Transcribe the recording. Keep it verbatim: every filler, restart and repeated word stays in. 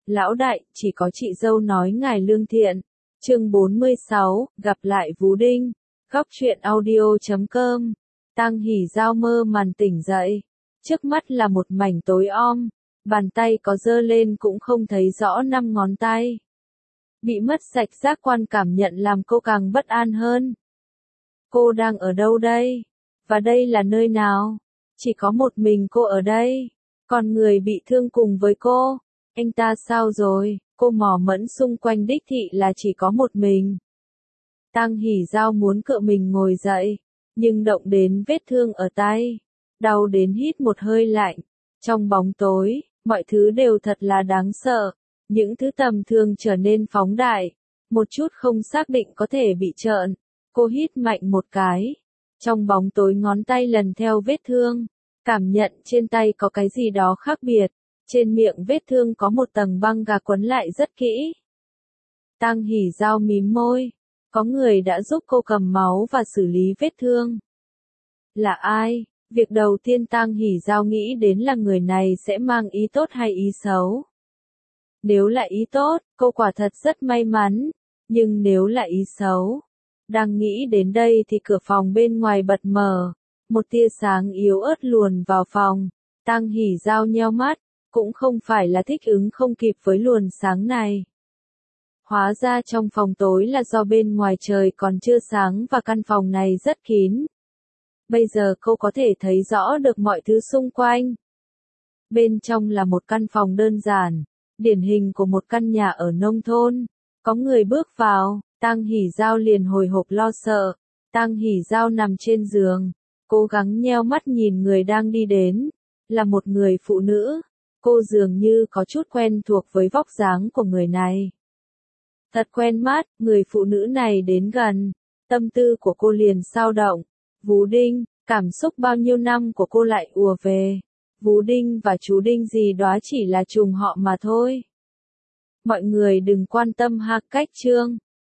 Lão đại, chỉ có chị dâu nói ngài lương thiện. Chương bốn mươi sáu, gặp lại Vú Đinh. Góc truyện audio chấm com. Tang Hỉ Giao mơ màn tỉnh dậy. Trước mắt là một mảnh tối om, bàn tay có giơ lên cũng không thấy rõ năm ngón tay. Bị mất sạch giác quan cảm nhận làm cô càng bất an hơn. Cô đang ở đâu đây? Và đây là nơi nào? Chỉ có một mình cô ở đây. Còn người bị thương cùng với cô, anh ta sao rồi? Cô mò mẫm xung quanh đích thị là chỉ có một mình. Tang Hỉ Giao muốn cựa mình ngồi dậy, nhưng động đến vết thương ở tay, đau đến hít một hơi lạnh. Trong bóng tối, mọi thứ đều thật là đáng sợ. Những thứ tầm thường trở nên phóng đại, một chút không xác định có thể bị trợn. Cô hít mạnh một cái. Trong bóng tối ngón tay lần theo vết thương, cảm nhận trên tay có cái gì đó khác biệt. Trên miệng vết thương có một tầng băng gạc quấn lại rất kỹ. Tang Hỉ Giao mím môi. Có người đã giúp cô cầm máu và xử lý vết thương. Là ai? Việc đầu tiên Tang Hỉ Giao nghĩ đến là người này sẽ mang ý tốt hay ý xấu. Nếu là ý tốt, cô quả thật rất may mắn. Nhưng nếu là ý xấu, đang nghĩ đến đây thì cửa phòng bên ngoài bật mở. Một tia sáng yếu ớt luồn vào phòng. Tang Hỉ Giao nheo mắt, cũng không phải là thích ứng không kịp với luồng sáng này. Hóa ra trong phòng tối là do bên ngoài trời còn chưa sáng và căn phòng này rất kín. Bây giờ cô có thể thấy rõ được mọi thứ xung quanh. Bên trong là một căn phòng đơn giản, điển hình của một căn nhà ở nông thôn. Có người bước vào, Tang Hỉ Giao liền hồi hộp lo sợ. Tang Hỉ Giao nằm trên giường, cố gắng nheo mắt nhìn người đang đi đến. Là một người phụ nữ. Cô dường như có chút quen thuộc với vóc dáng của người này. Thật quen mắt, người phụ nữ này đến gần. Tâm tư của cô liền dao động. Vú Đinh, cảm xúc bao nhiêu năm của cô lại ùa về. Vú Đinh và chú Đinh gì đó chỉ là trùng họ mà thôi. Mọi người đừng quan tâm ha cách chương.